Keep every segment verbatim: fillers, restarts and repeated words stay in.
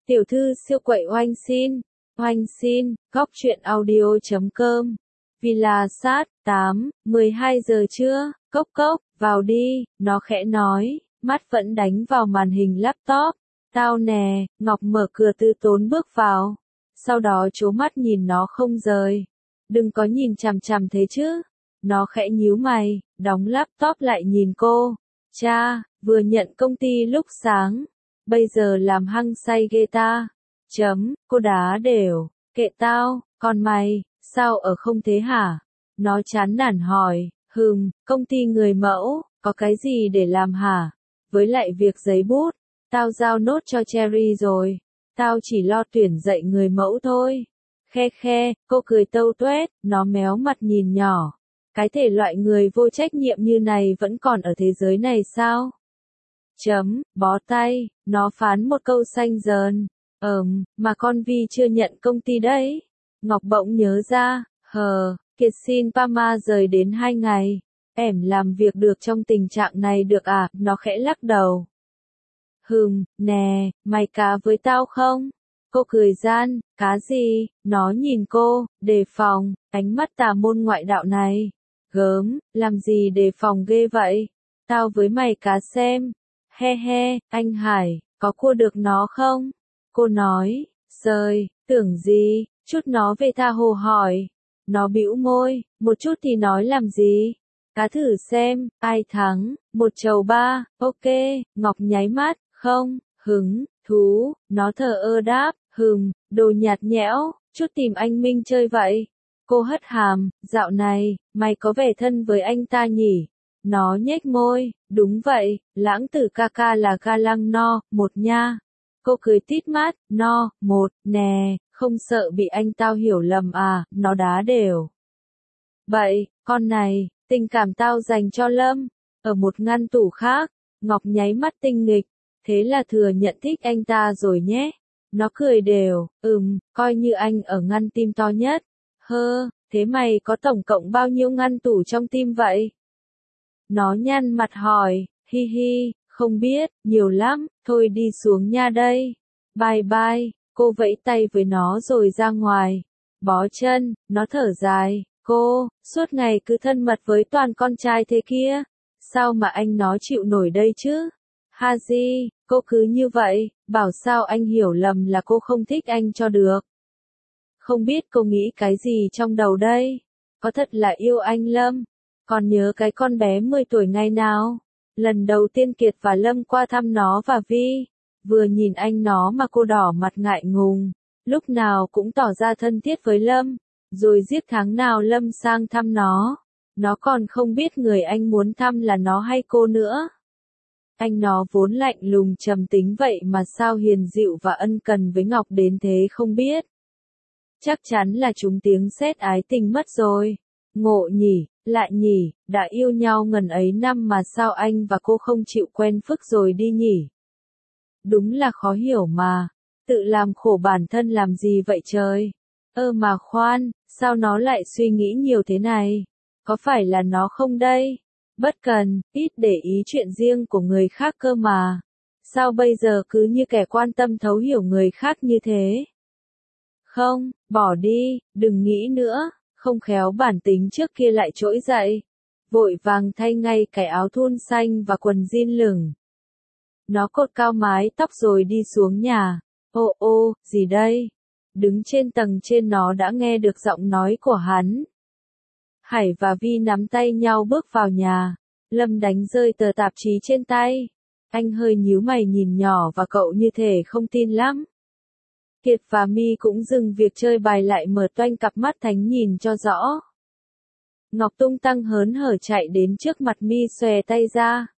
Tiểu thư siêu quậy oanh xin, oanh xin, góc truyện audio chấm com. Villa sát, tám, mười hai giờ trưa, cốc cốc, vào đi, nó khẽ nói, mắt vẫn đánh vào màn hình laptop. Tao nè, Ngọc mở cửa từ tốn bước vào. Sau đó trố mắt nhìn nó không rời. Đừng có nhìn chằm chằm thế chứ. Nó khẽ nhíu mày, đóng laptop lại nhìn cô. Cha, vừa nhận công ty lúc sáng. Bây giờ làm hăng say ghê ta. Chấm, cô đá đều, kệ tao, còn mày, sao ở không thế hả? Nó chán nản hỏi, hừm, công ty người mẫu, có cái gì để làm hả? Với lại việc giấy bút, tao giao nốt cho Cherry rồi. Tao chỉ lo tuyển dạy người mẫu thôi. Khe khe, cô cười tâu tuét, nó méo mặt nhìn nhỏ. Cái thể loại người vô trách nhiệm như này vẫn còn ở thế giới này sao? Chấm, bó tay, nó phán một câu xanh dờn. Ờm, mà con Vi chưa nhận công ty đấy. Ngọc bỗng nhớ ra, hờ, Kiệt xin Pama rời đến hai ngày. Em làm việc được trong tình trạng này được à? Nó khẽ lắc đầu. Hừm, nè, mày cá với tao không? Cô cười gian, cá gì? Nó nhìn cô, đề phòng, ánh mắt tà môn ngoại đạo này. Gớm, làm gì đề phòng ghê vậy? Tao với mày cá xem. He he, anh Hải, có cua được nó không? Cô nói, sơi, tưởng gì, chút nó về tha hồ hỏi. Nó bĩu môi, một chút thì nói làm gì? Cá thử xem, ai thắng, một chầu ba, ok, Ngọc nháy mắt, không, hứng, thú, nó thờ ơ đáp, hừm, đồ nhạt nhẽo, chút tìm anh Minh chơi vậy. Cô hất hàm, dạo này, mày có vẻ thân với anh ta nhỉ? Nó nhếch môi, đúng vậy, lãng tử ca ca là ga lăng no, một nha. Cô cười tít mắt, no, một, nè, không sợ bị anh tao hiểu lầm à, nó đá đều. Vậy, con này, tình cảm tao dành cho Lâm. Ở một ngăn tủ khác, Ngọc nháy mắt tinh nghịch, thế là thừa nhận thích anh ta rồi nhé. Nó cười đều, ừm, coi như anh ở ngăn tim to nhất. Hơ, thế mày có tổng cộng bao nhiêu ngăn tủ trong tim vậy? Nó nhăn mặt hỏi, hi hi, không biết, nhiều lắm, thôi đi xuống nha đây. Bye bye, cô vẫy tay với nó rồi ra ngoài. Bó chân, nó thở dài, cô, suốt ngày cứ thân mật với toàn con trai thế kia. Sao mà anh nó chịu nổi đây chứ? Haji, cô cứ như vậy, bảo sao anh hiểu lầm là cô không thích anh cho được. Không biết cô nghĩ cái gì trong đầu đây? Có thật là yêu anh Lâm? Còn nhớ cái con bé mười tuổi ngày nào? Lần đầu tiên Kiệt và Lâm qua thăm nó và Vi. Vừa nhìn anh nó mà cô đỏ mặt ngại ngùng. Lúc nào cũng tỏ ra thân thiết với Lâm. Rồi giết tháng nào Lâm sang thăm nó. Nó còn không biết người anh muốn thăm là nó hay cô nữa. Anh nó vốn lạnh lùng trầm tính vậy mà sao hiền dịu và ân cần với Ngọc đến thế không biết. Chắc chắn là chúng tiếng sét ái tình mất rồi. Ngộ nhỉ, lại nhỉ, đã yêu nhau ngần ấy năm mà sao anh và cô không chịu quen phức rồi đi nhỉ? Đúng là khó hiểu mà, tự làm khổ bản thân làm gì vậy trời? Ơ mà khoan, sao nó lại suy nghĩ nhiều thế này? Có phải là nó không đây? Bất cần, ít để ý chuyện riêng của người khác cơ mà. Sao bây giờ cứ như kẻ quan tâm thấu hiểu người khác như thế? Không, bỏ đi, đừng nghĩ nữa. Không khéo bản tính trước kia lại trỗi dậy. Vội vàng thay ngay cái áo thun xanh và quần jean lửng. Nó cột cao mái tóc rồi đi xuống nhà. Ô ô, gì đây? Đứng trên tầng trên nó đã nghe được giọng nói của hắn. Hải và Vi nắm tay nhau bước vào nhà. Lâm đánh rơi tờ tạp chí trên tay. Anh hơi nhíu mày nhìn nhỏ và cậu như thể không tin lắm. Kiệt và Mi cũng dừng việc chơi bài lại mở toanh cặp mắt thánh nhìn cho rõ. Ngọc tung tăng hớn hở chạy đến trước mặt Mi xòe tay ra.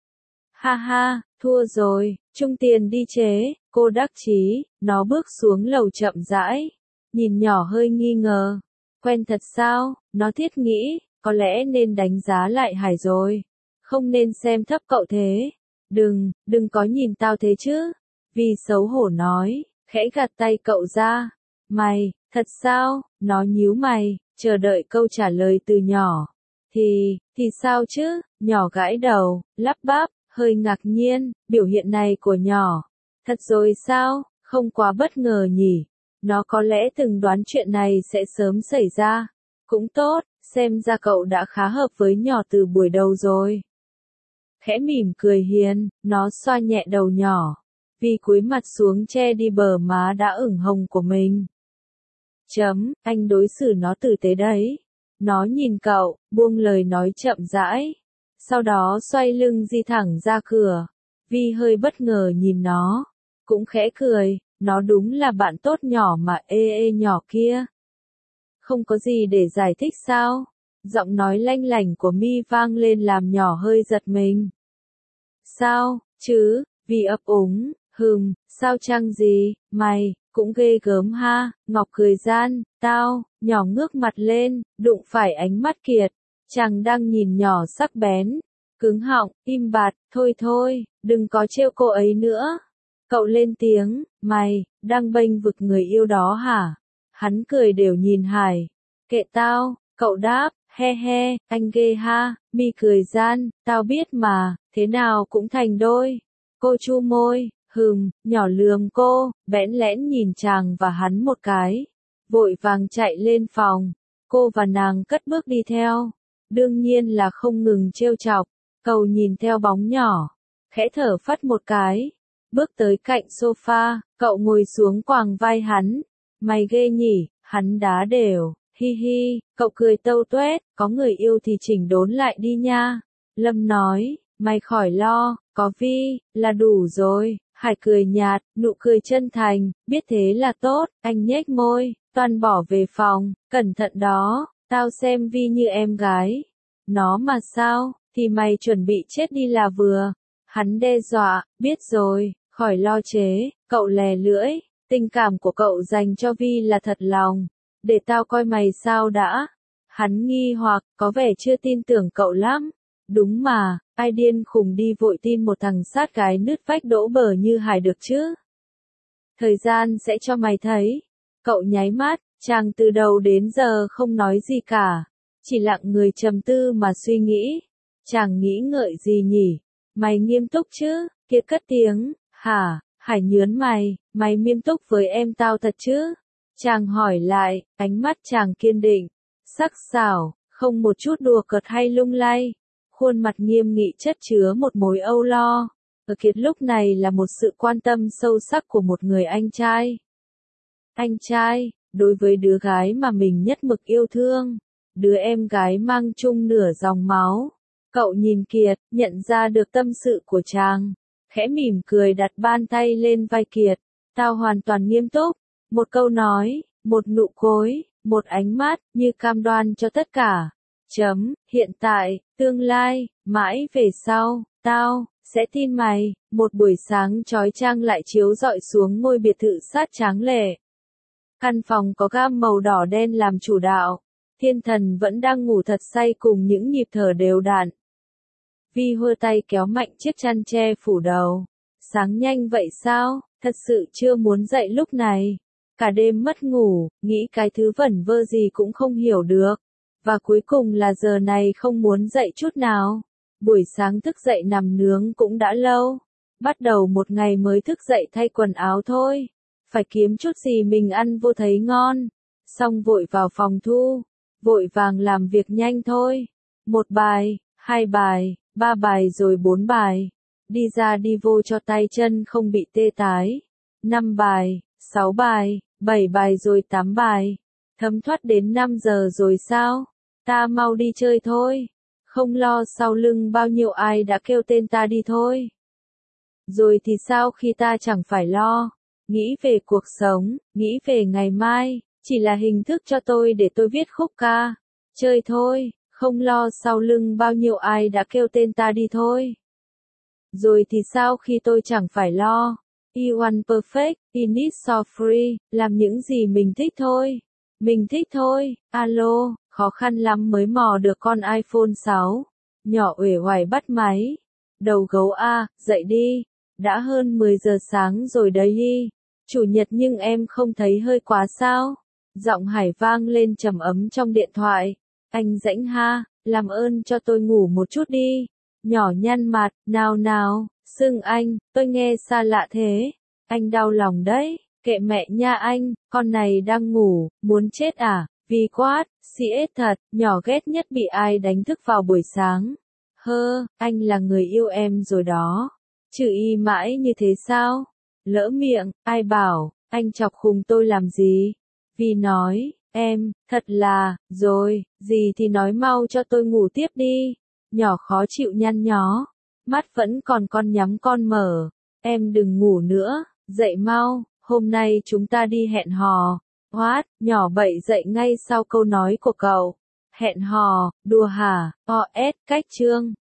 Ha ha, thua rồi, chung tiền đi chế, cô đắc chí, nó bước xuống lầu chậm rãi. Nhìn nhỏ hơi nghi ngờ. Quen thật sao, nó thiết nghĩ, có lẽ nên đánh giá lại Hải rồi. Không nên xem thấp cậu thế. Đừng, đừng có nhìn tao thế chứ. Vì xấu hổ nói. Khẽ gạt tay cậu ra. Mày, thật sao? Nó nhíu mày, chờ đợi câu trả lời từ nhỏ. Thì, thì sao chứ? Nhỏ gãi đầu, lắp bắp, hơi ngạc nhiên, biểu hiện này của nhỏ. Thật rồi sao? Không quá bất ngờ nhỉ, nó có lẽ từng đoán chuyện này sẽ sớm xảy ra. Cũng tốt, xem ra cậu đã khá hợp với nhỏ từ buổi đầu rồi. Khẽ mỉm cười hiền, nó xoa nhẹ đầu nhỏ, vì cúi mặt xuống che đi bờ má đã ửng hồng của mình. Chấm, anh đối xử nó tử tế đấy. Nó nhìn cậu, buông lời nói chậm rãi. Sau đó xoay lưng di thẳng ra cửa. Vi hơi bất ngờ nhìn nó. Cũng khẽ cười, nó đúng là bạn tốt nhỏ mà ê ê nhỏ kia. Không có gì để giải thích sao? Giọng nói lanh lảnh của Mi vang lên làm nhỏ hơi giật mình. Sao, chứ, Vi ấp úng, hừm, sao chăng gì, mày, cũng ghê gớm ha, Ngọc cười gian, tao, nhỏ ngước mặt lên, đụng phải ánh mắt Kiệt. Chàng đang nhìn nhỏ sắc bén, cứng họng, im bặt, thôi thôi, đừng có trêu cô ấy nữa. Cậu lên tiếng, mày, đang bênh vực người yêu đó hả? Hắn cười đều nhìn Hải. Kệ tao, cậu đáp, he he, anh ghê ha, Mi cười gian, tao biết mà, thế nào cũng thành đôi. Cô chu môi, hừm, nhỏ lườm cô, bẽn lẽn nhìn chàng và hắn một cái. Vội vàng chạy lên phòng, cô và nàng cất bước đi theo. Đương nhiên là không ngừng trêu chọc, Cầu nhìn theo bóng nhỏ, khẽ thở phắt một cái. Bước tới cạnh sofa, cậu ngồi xuống quàng vai hắn. Mày ghê nhỉ, hắn đá đều, hi hi, cậu cười tâu tuét, có người yêu thì chỉnh đốn lại đi nha. Lâm nói, mày khỏi lo, có Vi, là đủ rồi. Hải cười nhạt, nụ cười chân thành, biết thế là tốt, anh nhếch môi, toan bỏ về phòng, cẩn thận đó, tao xem Vi như em gái. Nó mà sao, thì mày chuẩn bị chết đi là vừa. Hắn đe dọa, biết rồi, khỏi lo chế, cậu lè lưỡi, tình cảm của cậu dành cho Vi là thật lòng, để tao coi mày sao đã. Hắn nghi hoặc, có vẻ chưa tin tưởng cậu lắm. Đúng mà, ai điên khùng đi vội tin một thằng sát gái nứt vách đỗ bờ như Hải được chứ? Thời gian sẽ cho mày thấy. Cậu nháy mắt, chàng từ đầu đến giờ không nói gì cả, chỉ lặng người trầm tư mà suy nghĩ. Chàng nghĩ ngợi gì nhỉ? Mày nghiêm túc chứ? Kiệt cất tiếng, hả? Hải nhớn mày, mày nghiêm túc với em tao thật chứ? Chàng hỏi lại, ánh mắt chàng kiên định, sắc sảo, không một chút đùa cợt hay lung lay. Khuôn mặt nghiêm nghị chất chứa một mối âu lo. Ở Kiệt lúc này là một sự quan tâm sâu sắc của một người anh trai. Anh trai, đối với đứa gái mà mình nhất mực yêu thương, đứa em gái mang chung nửa dòng máu. Cậu nhìn Kiệt, nhận ra được tâm sự của chàng, khẽ mỉm cười đặt bàn tay lên vai Kiệt. Tao hoàn toàn nghiêm túc. Một câu nói, một nụ cối, một ánh mắt, như cam đoan cho tất cả. Chấm, hiện tại, tương lai, mãi về sau, tao, sẽ tin mày. Một buổi sáng chói chang lại chiếu rọi xuống ngôi biệt thự sát tráng lệ. Căn phòng có gam màu đỏ đen làm chủ đạo. Thiên thần vẫn đang ngủ thật say cùng những nhịp thở đều đặn. Vi hơ tay kéo mạnh chiếc chăn che phủ đầu. Sáng nhanh vậy sao, thật sự chưa muốn dậy lúc này. Cả đêm mất ngủ, nghĩ cái thứ vẩn vơ gì cũng không hiểu được. Và cuối cùng là giờ này không muốn dậy chút nào. Buổi sáng thức dậy nằm nướng cũng đã lâu. Bắt đầu một ngày mới thức dậy thay quần áo thôi. Phải kiếm chút gì mình ăn vô thấy ngon. Xong vội vào phòng thu. Vội vàng làm việc nhanh thôi. Một bài, hai bài, ba bài rồi bốn bài. Đi ra đi vô cho tay chân không bị tê tái. Năm bài, sáu bài, bảy bài rồi tám bài. Thấm thoát đến năm giờ rồi sao? Ta mau đi chơi thôi. Không lo sau lưng bao nhiêu ai đã kêu tên ta đi thôi. Rồi thì sao khi ta chẳng phải lo. Nghĩ về cuộc sống, nghĩ về ngày mai, chỉ là hình thức cho tôi để tôi viết khúc ca. Chơi thôi, không lo sau lưng bao nhiêu ai đã kêu tên ta đi thôi. Rồi thì sao khi tôi chẳng phải lo. You want perfect, in it so free, làm những gì mình thích thôi. Mình thích thôi, alo, khó khăn lắm mới mò được con iPhone sáu. Nhỏ uể oải bắt máy. Đầu gấu a, dậy đi. Đã hơn mười giờ sáng rồi đấy đi. Chủ nhật nhưng em không thấy hơi quá sao? Giọng Hải vang lên trầm ấm trong điện thoại. Anh rãnh ha, làm ơn cho tôi ngủ một chút đi. Nhỏ nhăn mặt, nào nào, xưng anh, tôi nghe xa lạ thế. Anh đau lòng đấy, kệ mẹ nha anh, con này đang ngủ, muốn chết à, vì quát, xì ết thật, nhỏ ghét nhất bị ai đánh thức vào buổi sáng. Hơ, anh là người yêu em rồi đó. Chửi y mãi như thế sao? Lỡ miệng, ai bảo, anh chọc khùng tôi làm gì? Vi nói, em, thật là, rồi, gì thì nói mau cho tôi ngủ tiếp đi. Nhỏ khó chịu nhăn nhó, mắt vẫn còn con nhắm con mở. Em đừng ngủ nữa, dậy mau, hôm nay chúng ta đi hẹn hò. What? Nhỏ bậy dậy ngay sau câu nói của cậu. Hẹn hò, đùa hả? O S, cách chương.